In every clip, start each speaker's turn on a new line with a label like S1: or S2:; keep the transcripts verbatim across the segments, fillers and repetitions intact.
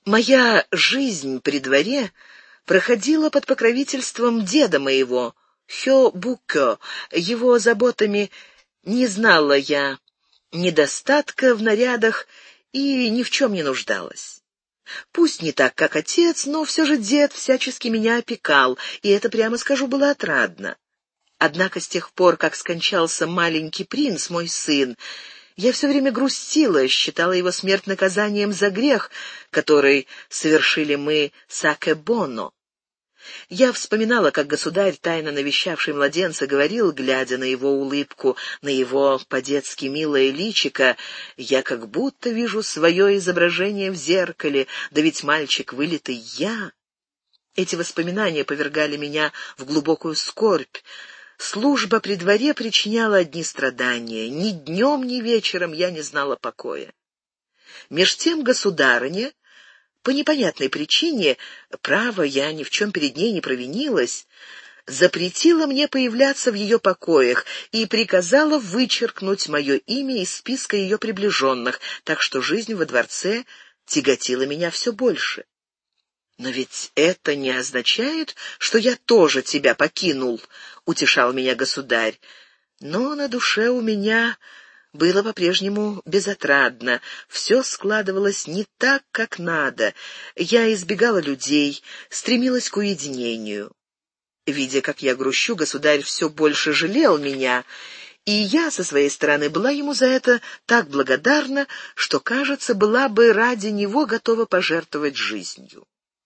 S1: Моя жизнь при дворе проходила под покровительством деда моего, Хё Букё. Его заботами не знала я недостатка в нарядах и ни в чем не нуждалась. Пусть не так, как отец, но все же дед всячески меня опекал, и это, прямо скажу, было отрадно. Однако с тех пор, как скончался маленький принц, мой сын, я все время грустила, считала его смерть наказанием за грех, который совершили мы с Акебоно. Я вспоминала, как государь, тайно навещавший младенца, говорил, глядя на его улыбку, на его по-детски милое личико: «Я как будто вижу свое изображение в зеркале, да ведь мальчик вылитый я». Эти воспоминания повергали меня в глубокую скорбь. Служба при дворе причиняла одни страдания. Ни днем, ни вечером я не знала покоя. Меж тем государыня, по непонятной причине, право, я ни в чем перед ней не провинилась, запретила мне появляться в ее покоях и приказала вычеркнуть мое имя из списка ее приближенных, так что жизнь во дворце тяготила меня все больше. «Но ведь это не означает, что я тоже тебя покинул», — утешал меня государь. Но на душе у меня было по-прежнему безотрадно, все складывалось не так, как надо. Я избегала людей, стремилась к уединению. Видя, как я грущу, государь все больше жалел меня, и я, со своей стороны, была ему за это так благодарна, что, кажется, была бы ради него готова пожертвовать жизнью.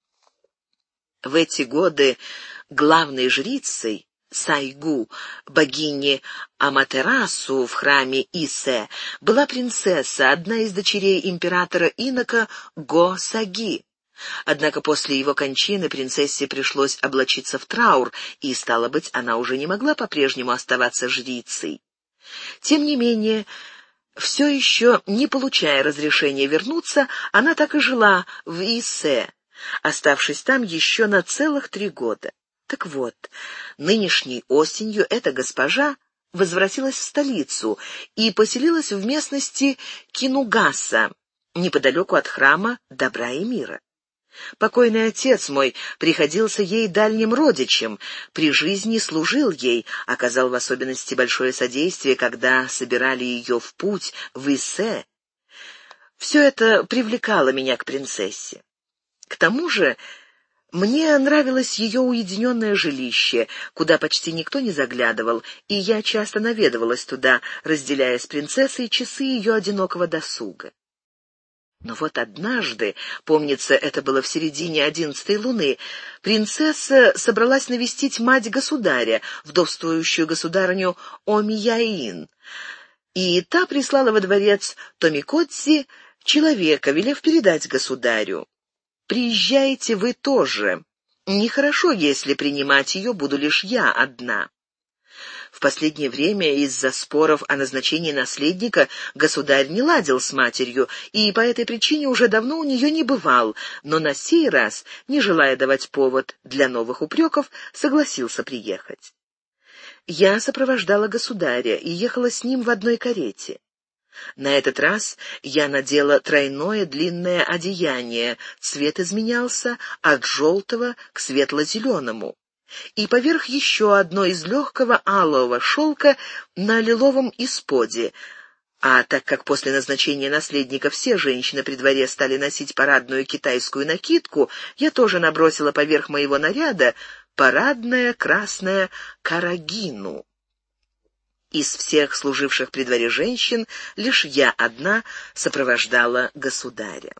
S1: В эти годы главной жрицей Сайгу, богини Аматерасу в храме Исе, была принцесса, одна из дочерей императора-инока Го-Саги. Однако после его кончины принцессе пришлось облачиться в траур, и, стало быть, она уже не могла по-прежнему оставаться жрицей. Тем не менее, все еще не получая разрешения вернуться, она так и жила в Исе, оставшись там еще на целых три года. Так вот, нынешней осенью эта госпожа возвратилась в столицу и поселилась в местности Кинугаса, неподалеку от храма Добра и Мира. Покойный отец мой приходился ей дальним родичем, при жизни служил ей, оказал в особенности большое содействие, когда собирали ее в путь в Исе. Все это привлекало меня к принцессе. К тому же мне нравилось ее уединенное жилище, куда почти никто не заглядывал, и я часто наведывалась туда, разделяя с принцессой часы ее одинокого досуга. Но вот однажды, помнится, это было в середине одиннадцатой луны, принцесса собралась навестить мать государя, вдовствующую государыню Омияин, и та прислала во дворец Томикодзи человека, велев передать государю: «Приезжайте вы тоже. Нехорошо, если принимать ее буду лишь я одна». В последнее время из-за споров о назначении наследника государь не ладил с матерью, и по этой причине уже давно у нее не бывал, но на сей раз, не желая давать повод для новых упреков, согласился приехать. Я сопровождала государя и ехала с ним в одной карете. На этот раз я надела тройное длинное одеяние, цвет изменялся от желтого к светло-зеленому, и поверх еще одно из легкого алого шелка на лиловом исподе. А так как после назначения наследника все женщины при дворе стали носить парадную китайскую накидку, я тоже набросила поверх моего наряда парадное красное карагину. Из всех служивших при дворе женщин лишь я одна сопровождала государя.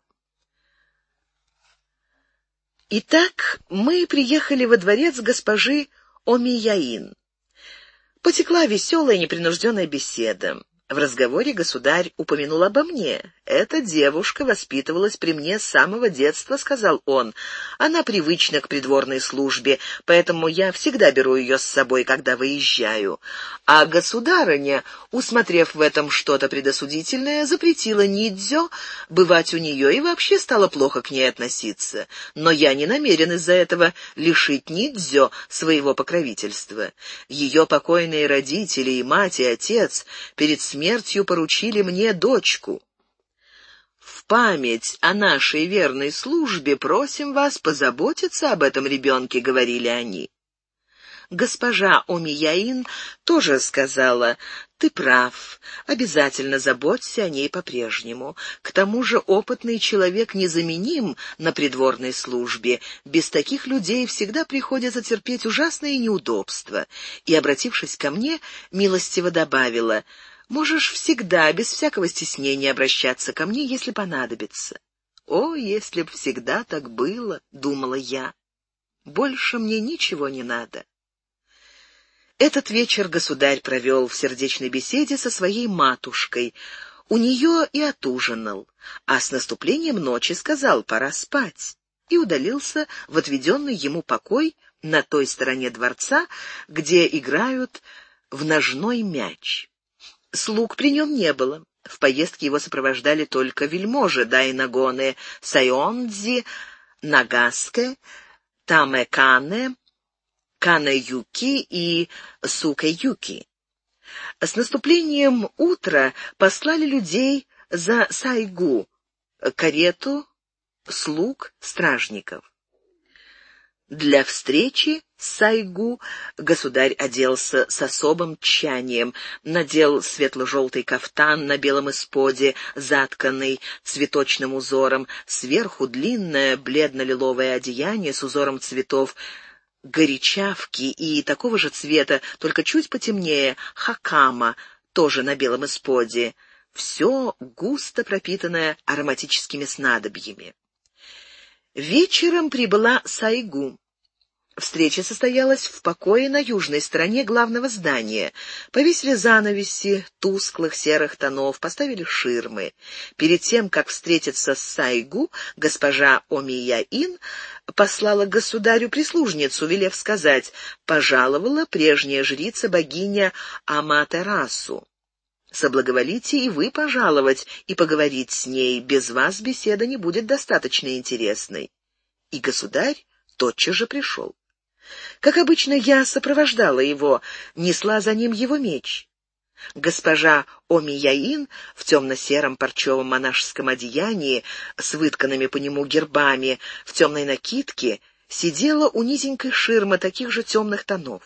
S1: Итак, мы приехали во дворец госпожи Омияин. Потекла веселая непринужденная беседа. В разговоре государь упомянул обо мне. «Эта девушка воспитывалась при мне с самого детства», — сказал он. «Она привычна к придворной службе, поэтому я всегда беру ее с собой, когда выезжаю». А государыня, усмотрев в этом что-то предосудительное, запретила Нидзё бывать у нее и вообще стала плохо к ней относиться. Но я не намерен из-за этого лишить Нидзё своего покровительства. Ее покойные родители, и мать, и отец, перед смертью поручили мне дочку. В память о нашей верной службе просим вас позаботиться об этом ребенке», — говорили они. Госпожа Омияин тоже сказала: «Ты прав, обязательно заботься о ней по-прежнему. К тому же опытный человек незаменим на придворной службе. Без таких людей всегда приходится терпеть ужасные неудобства». И, обратившись ко мне, милостиво добавила: «Можешь всегда, без всякого стеснения, обращаться ко мне, если понадобится». «О, если б всегда так было», — думала я. «Больше мне ничего не надо». Этот вечер государь провел в сердечной беседе со своей матушкой. У нее и отужинал, а с наступлением ночи сказал: «Пора спать», и удалился в отведенный ему покой на той стороне дворца, где играют в ножной мяч. Слуг при нем не было. В поездке его сопровождали только вельможи Дайнагоны, Сайондзи, Нагаске, Тамэкане, Канэ-юки и Сукэ-юки. С наступлением утра послали людей за Сайгу, карету, слуг, стражников. Для встречи с Сайгу государь оделся с особым тщанием, надел светло-желтый кафтан на белом исподе, затканный цветочным узором, сверху длинное бледно-лиловое одеяние с узором цветов горячавки и такого же цвета, только чуть потемнее, хакама, тоже на белом исподе, все густо пропитанное ароматическими снадобьями. Вечером прибыла Сайгу. Встреча состоялась в покое на южной стороне главного здания. Повесили занавеси тусклых серых тонов, поставили ширмы. Перед тем, как встретиться с Сайгу, госпожа Омияин послала к государю прислужницу, велев сказать: «Пожаловала прежняя жрица-богиня Аматерасу. Соблаговолите и вы пожаловать и поговорить с ней, без вас беседа не будет достаточно интересной». И государь тотчас же пришел. Как обычно, я сопровождала его, несла за ним его меч. Госпожа Омияин в темно-сером парчевом монашеском одеянии с вытканными по нему гербами, в темной накидке, сидела у низенькой ширмы таких же темных тонов.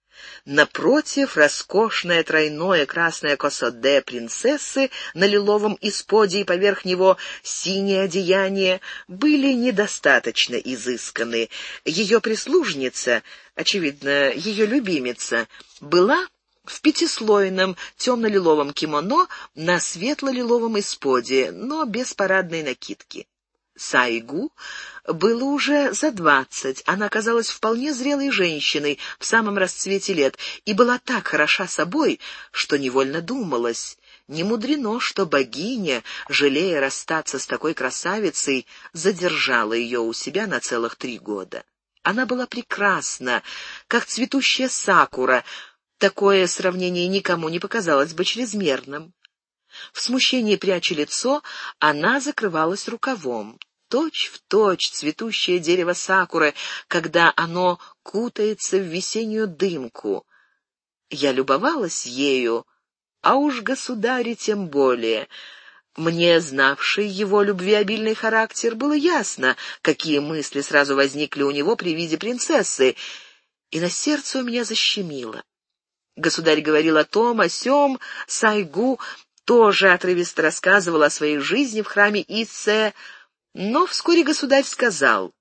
S1: Напротив, роскошное тройное красное косоде принцессы на лиловом исподе и поверх него синее одеяние были недостаточно изысканы. Ее прислужница, очевидно, ее любимица, была в пятислойном темно-лиловом кимоно на светло-лиловом исподе, но без парадной накидки. Сайгу было уже за двадцать, она казалась вполне зрелой женщиной в самом расцвете лет и была так хороша собой, что невольно думалось: не мудрено, что богиня, жалея расстаться с такой красавицей, задержала ее у себя на целых три года. Она была прекрасна, как цветущая сакура. Такое сравнение никому не показалось бы чрезмерным. В смущении пряча лицо, она закрывалась рукавом. Точь в точь цветущее дерево сакуры, когда оно кутается в весеннюю дымку. Я любовалась ею, а уж государе тем более. Мне, знавший его любвеобильный характер, было ясно, какие мысли сразу возникли у него при виде принцессы, и на сердце у меня защемило. Государь говорил о том, о сём, Сайгу тоже отрывисто рассказывал о своей жизни в храме Иссе, но вскоре государь сказал: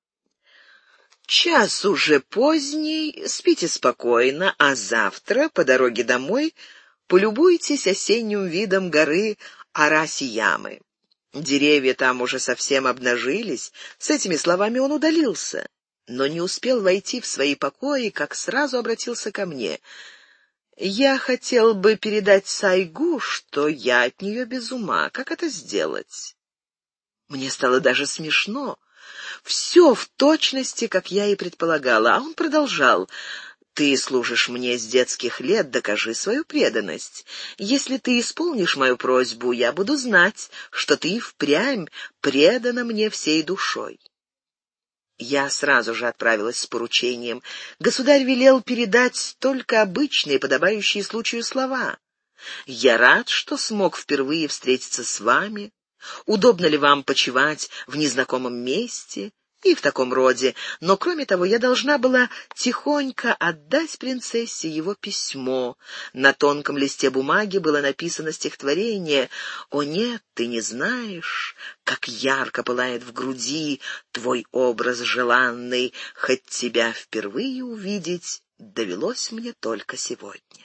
S1: «Час уже поздний, спите спокойно, а завтра по дороге домой полюбуйтесь осенним видом горы Арасиямы. Деревья там уже совсем обнажились». С этими словами он удалился, но не успел войти в свои покои, как сразу обратился ко мне. «Я хотел бы передать Сайгу, что я от нее без ума. Как это сделать?» Мне стало даже смешно. Все в точности, как я и предполагала, а он продолжал: «Ты служишь мне с детских лет, докажи свою преданность. Если ты исполнишь мою просьбу, я буду знать, что ты впрямь предана мне всей душой». Я сразу же отправилась с поручением. Государь велел передать только обычные, подобающие случаю слова. «Я рад, что смог впервые встретиться с вами. Удобно ли вам почивать в незнакомом месте и в таком роде, но, кроме того, я должна была тихонько отдать принцессе его письмо. На тонком листе бумаги было написано стихотворение: «О нет, ты не знаешь, как ярко пылает в груди твой образ желанный, хоть тебя впервые увидеть довелось мне только сегодня».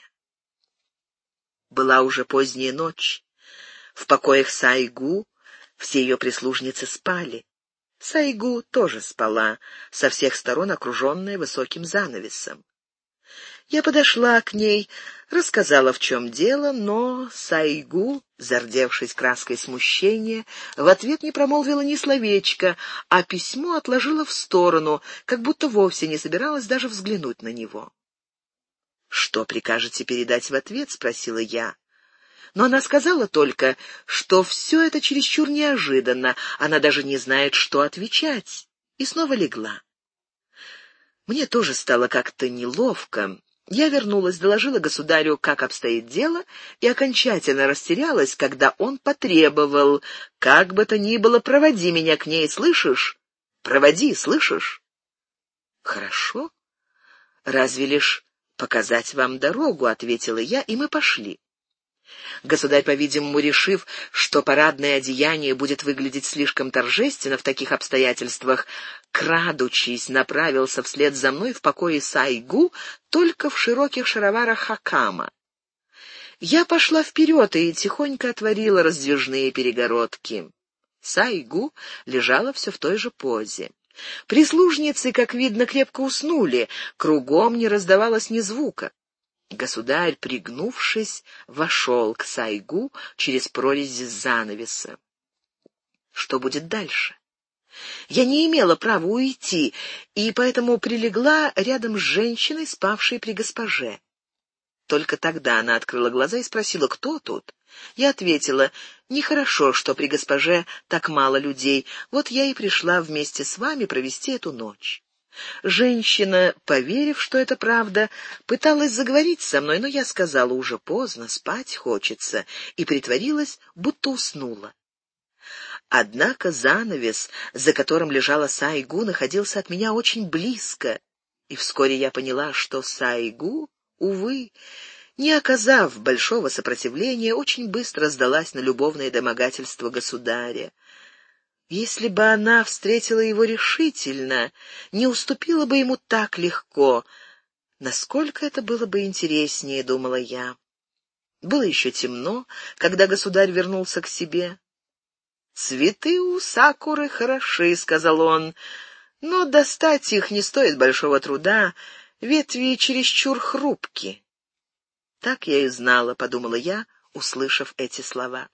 S1: Была уже поздняя ночь. В покоях Сайгу все ее прислужницы спали. Сайгу тоже спала, со всех сторон окруженная высоким занавесом. Я подошла к ней, рассказала, в чем дело, но Сайгу, зардевшись краской смущения, в ответ не промолвила ни словечка, а письмо отложила в сторону, как будто вовсе не собиралась даже взглянуть на него. «Что прикажете передать в ответ?» — спросила я. Но она сказала только, что все это чересчур неожиданно, она даже не знает, что отвечать, и снова легла. Мне тоже стало как-то неловко. Я вернулась, доложила государю, как обстоит дело, и окончательно растерялась, когда он потребовал: «Как бы то ни было, проводи меня к ней, слышишь? Проводи, слышишь?» «Хорошо. Разве лишь показать вам дорогу», — ответила я, и мы пошли. Государь, по-видимому, решив, что парадное одеяние будет выглядеть слишком торжественно в таких обстоятельствах, крадучись, направился вслед за мной в покое Сайгу, только в широких шароварах хакама. Я пошла вперед и тихонько отворила раздвижные перегородки. Сайгу лежала все в той же позе. Прислужницы, как видно, крепко уснули, кругом не раздавалось ни звука. Государь, пригнувшись, вошел к Сайгу через прорези занавеса. Что будет дальше? Я не имела права уйти, и поэтому прилегла рядом с женщиной, спавшей при госпоже. Только тогда она открыла глаза и спросила: «Кто тут?» Я ответила: «Нехорошо, что при госпоже так мало людей. Вот я и пришла вместе с вами провести эту ночь». Женщина, поверив, что это правда, пыталась заговорить со мной, но я сказала: «Уже поздно, спать хочется», и притворилась, будто уснула. Однако занавес, за которым лежала Сайгу, находился от меня очень близко, и вскоре я поняла, что Сайгу, увы, не оказав большого сопротивления, очень быстро сдалась на любовное домогательство государя. Если бы она встретила его решительно, не уступила бы ему так легко, насколько это было бы интереснее, думала я. Было еще темно, когда государь вернулся к себе. «Цветы у сакуры хороши», — сказал он, — «но достать их не стоит большого труда, ветви чересчур хрупки». Так я и знала, — подумала я, услышав эти слова.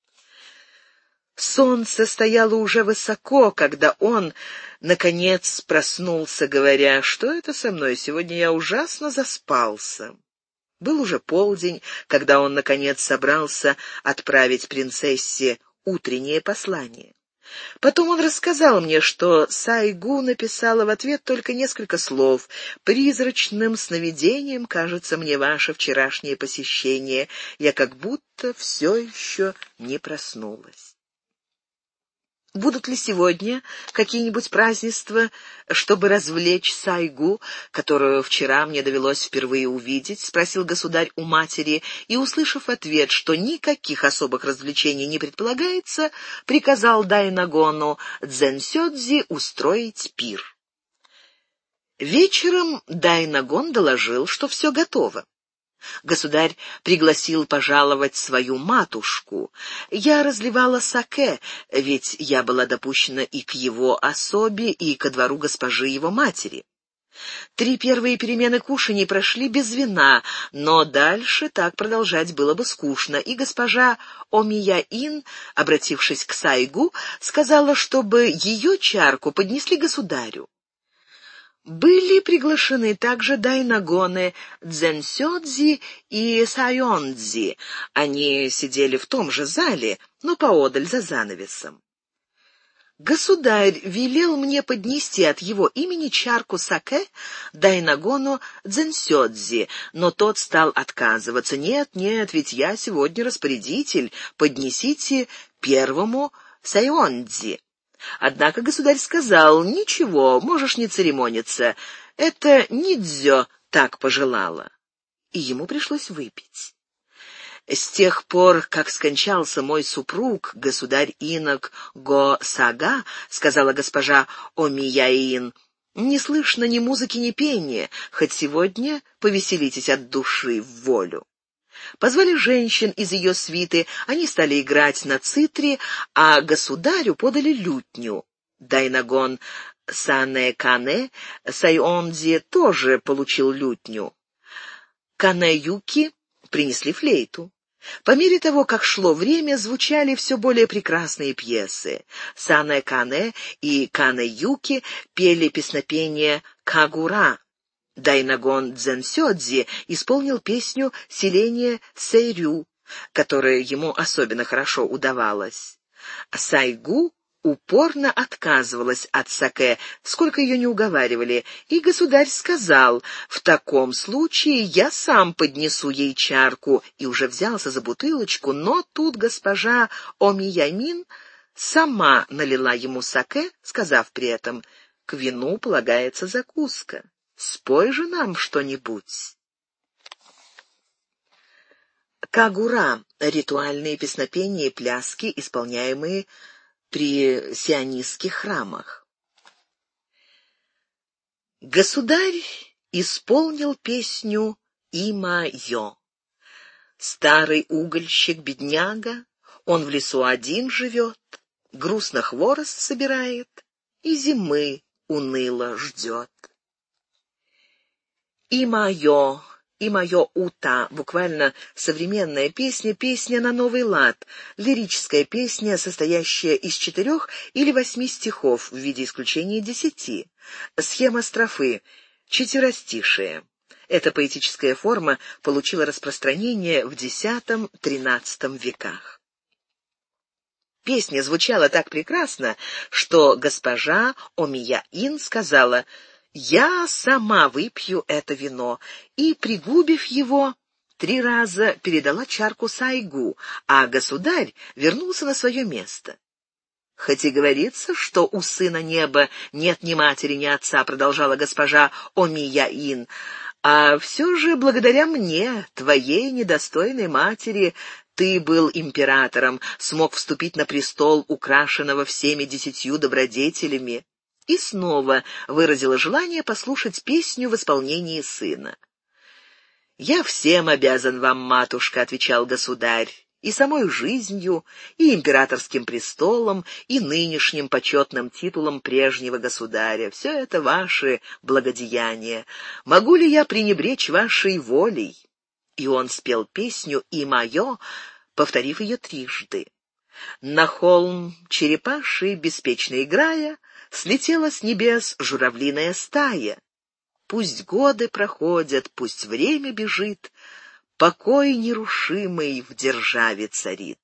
S1: Солнце стояло уже высоко, когда он, наконец, проснулся, говоря: «Что это со мной? Сегодня я ужасно заспался». Был уже полдень, когда он, наконец, собрался отправить принцессе утреннее послание. Потом он рассказал мне, что Сайгу написала в ответ только несколько слов: «Призрачным сновидением кажется мне ваше вчерашнее посещение. Я как будто все еще не проснулась». Будут ли сегодня какие-нибудь празднества, чтобы развлечь Сайгу, которую вчера мне довелось впервые увидеть? — спросил государь у матери, и, услышав ответ, что никаких особых развлечений не предполагается, приказал Дайнагону Дзэнсёдзи устроить пир. Вечером Дайнагон доложил, что все готово. Государь пригласил пожаловать свою матушку. Я разливала саке, ведь я была допущена и к его особе, и ко двору госпожи его матери. Три первые перемены кушаний прошли без вина, но дальше так продолжать было бы скучно, и госпожа Омия-ин, обратившись к Сайгу, сказала, чтобы ее чарку поднесли государю. Были приглашены также Дайнагоны Дзэнсёдзи и Сайондзи. Они сидели в том же зале, но поодаль за занавесом. Государь велел мне поднести от его имени чарку саке Дайнагону Дзэнсёдзи, но тот стал отказываться. «Нет, нет, ведь я сегодня распорядитель, поднесите первому Сайонзи. Однако государь сказал: «Ничего, можешь не церемониться, это Нидзё так пожелала». И ему пришлось выпить. С тех пор, как скончался мой супруг, государь-инок Го-Сага, сказала госпожа Омияин, не слышно ни музыки, ни пения, хоть сегодня повеселитесь от души в волю. Позвали женщин из ее свиты, они стали играть на цитре, а государю подали лютню. Дайнагон Санэ-Кане Сайонзи тоже получил лютню. Канэ-Юки принесли флейту. По мере того, как шло время, звучали все более прекрасные пьесы. Санэ-Кане и Канэ-Юки пели песнопение «Кагура». Дайнагон Дзенсёдзи исполнил песню «Селение Сэйрю», которая ему особенно хорошо удавалась. Сайгу упорно отказывалась от саке, сколько ее не уговаривали, и государь сказал: «В таком случае я сам поднесу ей чарку», и уже взялся за бутылочку, но тут госпожа Омиямин сама налила ему саке, сказав при этом: «К вину полагается закуска. Спой же нам что-нибудь». Кагура — ритуальные песнопения и пляски, исполняемые при сионистских храмах. Государь исполнил песню «Има-йо». Старый угольщик-бедняга, он в лесу один живет, грустно хворост собирает и зимы уныло ждет. «Има-йо», «Има-йо ута», буквально современная песня, песня на новый лад, лирическая песня, состоящая из четырех или восьми стихов, в виде исключения десяти. Схема строфы — четверостишие. Эта поэтическая форма получила распространение в десятом-тринадцатом веках. Песня звучала так прекрасно, что госпожа Омияин сказала: «Я сама выпью это вино», и, пригубив его, три раза передала чарку Сайгу, а государь вернулся на свое место. «Хоть и говорится, что у сына неба нет ни матери, ни отца», — продолжала госпожа Омияин, «а все же благодаря мне, твоей недостойной матери, ты был императором, смог вступить на престол, украшенного всеми десятью добродетелями». И снова выразила желание послушать песню в исполнении сына. «Я всем обязан вам, матушка», — отвечал государь, «и самой жизнью, и императорским престолом, и нынешним почетным титулом прежнего государя. Все это ваши благодеяния. Могу ли я пренебречь вашей волей?» И он спел песню «И-мое», повторив ее трижды. На холм черепаший, беспечно играя, слетела с небес журавлиная стая. Пусть годы проходят, пусть время бежит, покой нерушимый в державе царит.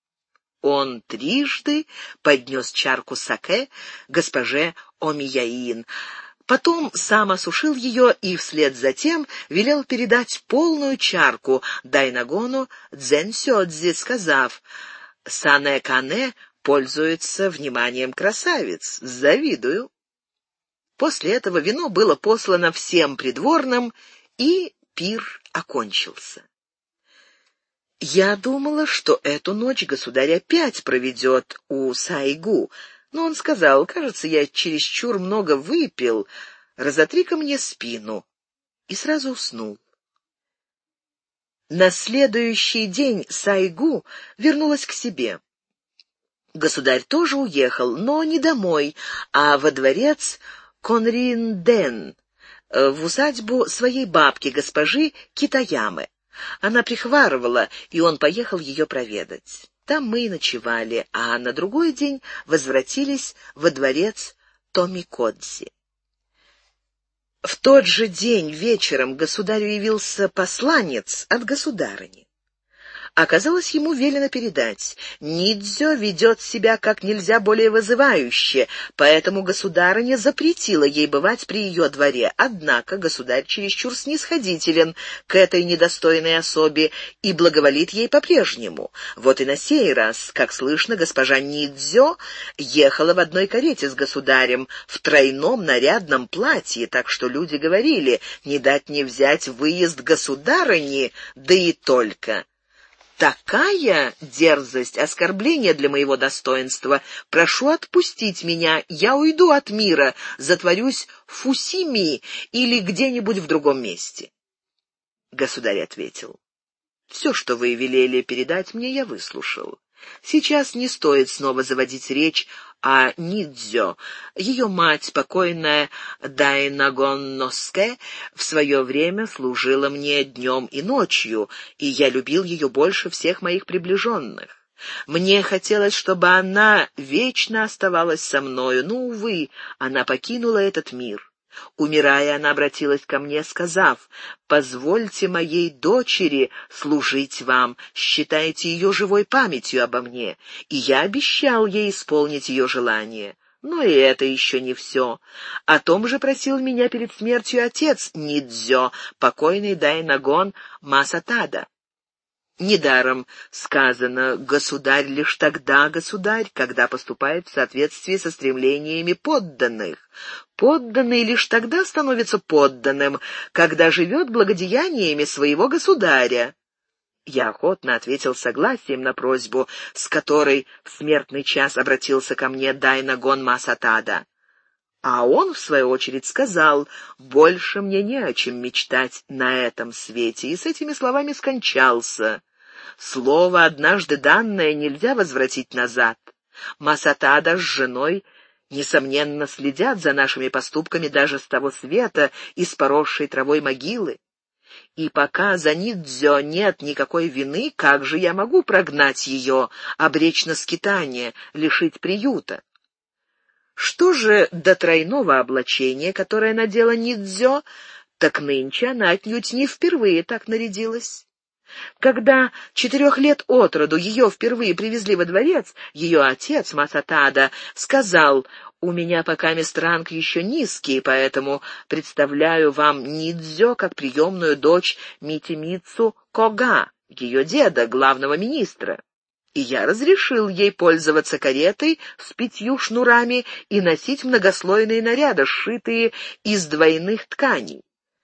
S1: Он трижды поднес чарку саке госпоже Омияин, потом сам осушил ее и вслед за тем велел передать полную чарку Дайнагону Дзенсёдзи, сказав: «Санэ-Кане пользуется вниманием красавиц, завидую». После этого вино было послано всем придворным, и пир окончился. Я думала, что эту ночь государь опять проведет у Сайгу, но он сказал: «Кажется, я чересчур много выпил, разотри-ка мне спину», и сразу уснул. На следующий день Сайгу вернулась к себе. Государь тоже уехал, но не домой, а во дворец Конринден, в усадьбу своей бабки, госпожи Китаямы. Она прихварывала, и он поехал ее проведать. Там мы и ночевали, а на другой день возвратились во дворец Томикодзи. В тот же день вечером государю явился посланец от государыни. Оказалось, ему велено передать: Нидзё ведет себя как нельзя более вызывающе, поэтому государыня запретила ей бывать при ее дворе. Однако государь чересчур снисходителен к этой недостойной особе и благоволит ей по-прежнему. Вот и на сей раз, как слышно, госпожа Нидзё ехала в одной карете с государем в тройном нарядном платье, так что люди говорили: не дать не взять выезд государыни, да и только. Такая дерзость, оскорбление для моего достоинства. Прошу отпустить меня, я уйду от мира, затворюсь в Фусими или где-нибудь в другом месте. Государь ответил: все, что вы велели передать мне, я выслушал. Сейчас не стоит снова заводить речь о Нидзё. Ее мать, покойная Дайнагон-носке, в свое время служила мне днем и ночью, и я любил ее больше всех моих приближенных. Мне хотелось, чтобы она вечно оставалась со мною, но, увы, она покинула этот мир. Умирая, она обратилась ко мне, сказав: «Позвольте моей дочери служить вам, считайте ее живой памятью обо мне», и я обещал ей исполнить ее желание. Но и это еще не все. О том же просил меня перед смертью отец Нидзё, покойный Дайнагон Масатада. Недаром сказано: «Государь лишь тогда государь, когда поступает в соответствии со стремлениями подданных. Подданный лишь тогда становится подданным, когда живет благодеяниями своего государя». Я охотно ответил согласием на просьбу, с которой в смертный час обратился ко мне Дайнагон Масатада. А он, в свою очередь, сказал: «Больше мне не о чем мечтать на этом свете», и с этими словами скончался. Слово, однажды данное, нельзя возвратить назад. Масатада с женой, несомненно, следят за нашими поступками даже с того света, из поросшей травой могилы. И пока за Нидзё нет никакой вины, как же я могу прогнать ее, обречь на скитание, лишить приюта? Что же до тройного облачения, которое надела Нидзё, так нынче она отнюдь не впервые так нарядилась. Когда четырех лет от роду ее впервые привезли во дворец, ее отец Масатада сказал: «У меня покамест ранг еще низкий, поэтому представляю вам Нидзё как приемную дочь Митимицу Кога, ее деда, главного министра». И я разрешил ей пользоваться каретой с пятью шнурами и носить многослойные наряды, сшитые из двойных тканей.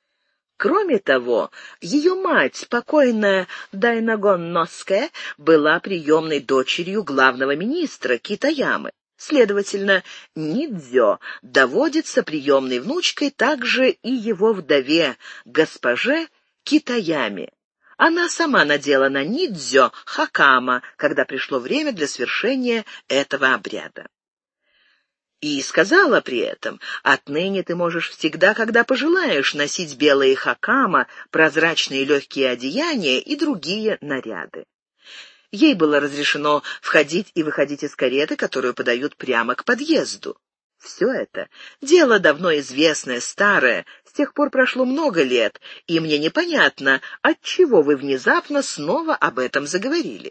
S1: Кроме того, ее мать, покойная Дайнагон-носке, была приемной дочерью главного министра Китаямы. Следовательно, Нидзё доводится приемной внучкой также и его вдове, госпоже Китаяме. Она сама надела на Нидзё хакама, когда пришло время для свершения этого обряда. И сказала при этом: «Отныне ты можешь всегда, когда пожелаешь, носить белые хакама, прозрачные легкие одеяния и другие наряды». Ей было разрешено входить и выходить из кареты, которую подают прямо к подъезду. Все это дело давно известное, старое, с тех пор прошло много лет, и мне непонятно, отчего вы внезапно снова об этом заговорили.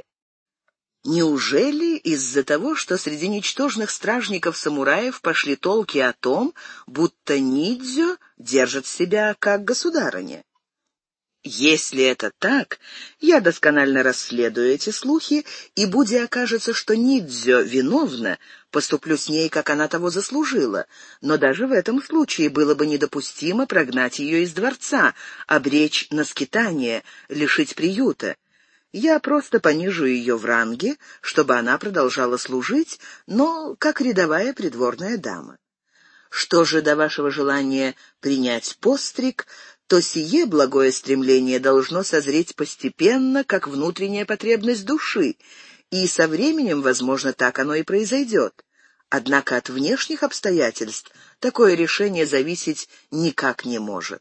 S1: Неужели из-за того, что среди ничтожных стражников-самураев пошли толки о том, будто Нидзё держит себя как государыня? Если это так, я досконально расследую эти слухи, и, будь окажется, что Нидзё виновна, поступлю с ней, как она того заслужила. Но даже в этом случае было бы недопустимо прогнать ее из дворца, обречь на скитание, лишить приюта. Я просто понижу ее в ранге, чтобы она продолжала служить, но как рядовая придворная дама. Что же до вашего желания принять постриг, то сие благое стремление должно созреть постепенно, как внутренняя потребность души, и со временем, возможно, так оно и произойдет. Однако от внешних обстоятельств такое решение зависеть никак не может.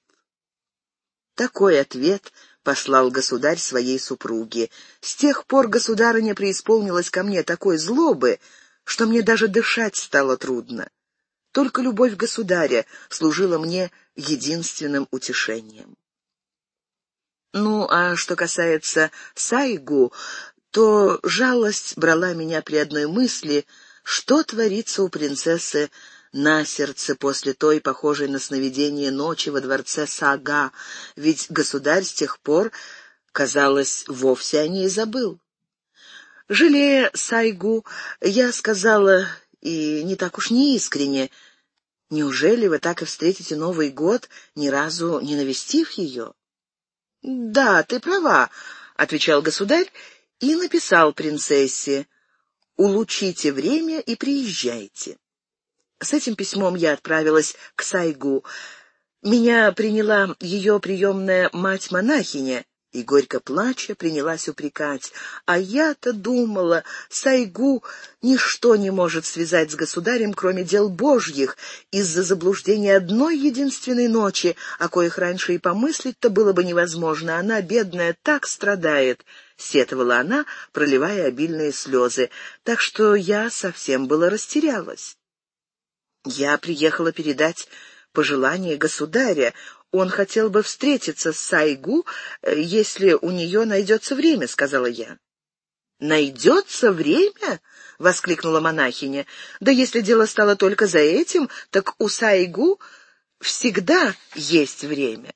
S1: Такой ответ послал государь своей супруге. С тех пор государыня преисполнилась ко мне такой злобы, что мне даже дышать стало трудно. Только любовь государя служила мне единственным утешением. Ну, а что касается Сайгу, то жалость брала меня при одной мысли, что творится у принцессы на сердце после той, похожей на сновидение ночи во дворце Сага, ведь государь с тех пор, казалось, вовсе о ней забыл. Жалея Сайгу, я сказала, и не так уж неискренне: «Неужели вы так и встретите Новый год, ни разу не навестив ее?» «Да, ты права», — отвечал государь и написал принцессе: «Улучшите время и приезжайте». С этим письмом я отправилась к Сайгу. Меня приняла ее приемная мать-монахиня и, горько плача, принялась упрекать. А я-то думала, Сайгу ничто не может связать с государем, кроме дел божьих, из-за заблуждения одной единственной ночи, о коих раньше и помыслить-то было бы невозможно. Она, бедная, так страдает, — сетовала она, проливая обильные слезы, так что я совсем было растерялась. Я приехала передать пожелание государя. Он хотел бы встретиться с Сайгу, если у нее найдется время, — сказала я. «Найдется время?» — воскликнула монахиня. «Да если дело стало только за этим, так у Сайгу всегда есть время».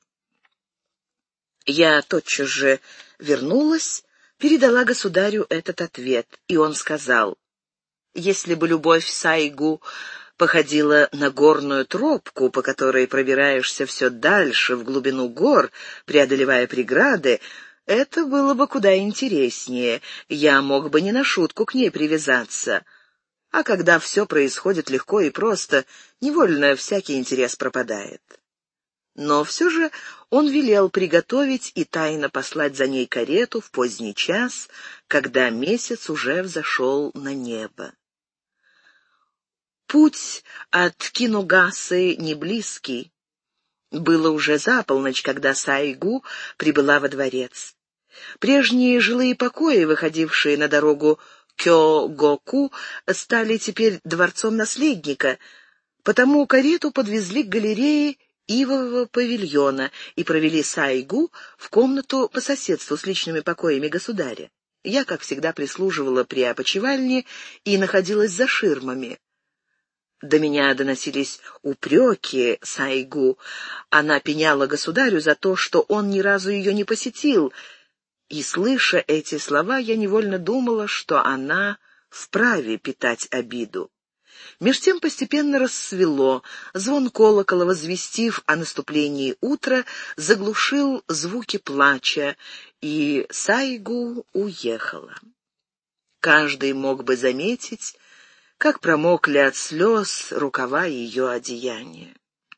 S1: Я тотчас же вернулась, передала государю этот ответ, и он сказал: «Если бы любовь Сайгу походила на горную тропку, по которой пробираешься все дальше, в глубину гор, преодолевая преграды, это было бы куда интереснее, я мог бы не на шутку к ней привязаться. А когда все происходит легко и просто, невольно всякий интерес пропадает». Но все же он велел приготовить и тайно послать за ней карету в поздний час, когда месяц уже взошел на небо. Путь от Кинугасы не близкий. Было уже за полночь, когда Сайгу прибыла во дворец. Прежние жилые покои, выходившие на дорогу Кёгоку, стали теперь дворцом наследника, потому карету подвезли к галерее ивового павильона и провели Сайгу в комнату по соседству с личными покоями государя. Я, как всегда, прислуживала при опочивальне и находилась за ширмами. До меня доносились упреки Сайгу. Она пеняла государю за то, что он ни разу ее не посетил, и, слыша эти слова, я невольно думала, что она вправе питать обиду. Меж тем постепенно рассвело, звон колокола, возвестив о наступлении утра, заглушил звуки плача, и Сайгу уехала. Каждый мог бы заметить, как промокли от слез рукава ее одеяния.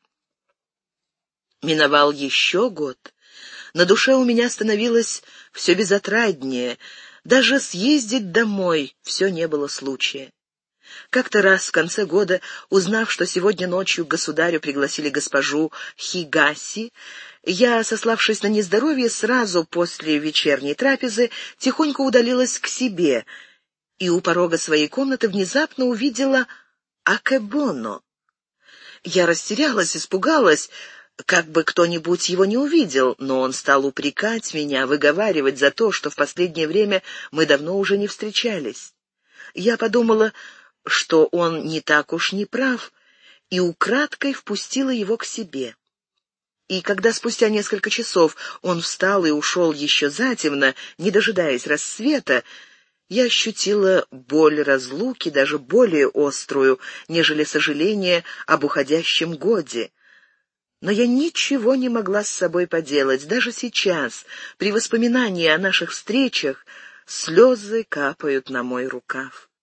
S1: Миновал еще год. На душе у меня становилось все безотраднее. Даже съездить домой все не было случая. Как-то раз в конце года, узнав, что сегодня ночью к государю пригласили госпожу Хигаси, я, сославшись на нездоровье, сразу после вечерней трапезы тихонько удалилась к себе и у порога своей комнаты внезапно увидела Акебоно. Я растерялась, испугалась, как бы кто-нибудь его не увидел, но он стал упрекать меня, выговаривать за то, что в последнее время мы давно уже не встречались. Я подумала, что он не так уж не прав, и украдкой впустила его к себе. И когда спустя несколько часов он встал и ушел еще затемно, не дожидаясь рассвета, я ощутила боль разлуки, даже более острую, нежели сожаление об уходящем годе. Но я ничего не могла с собой поделать. Даже сейчас, при воспоминании о наших встречах, слезы капают на мой рукав.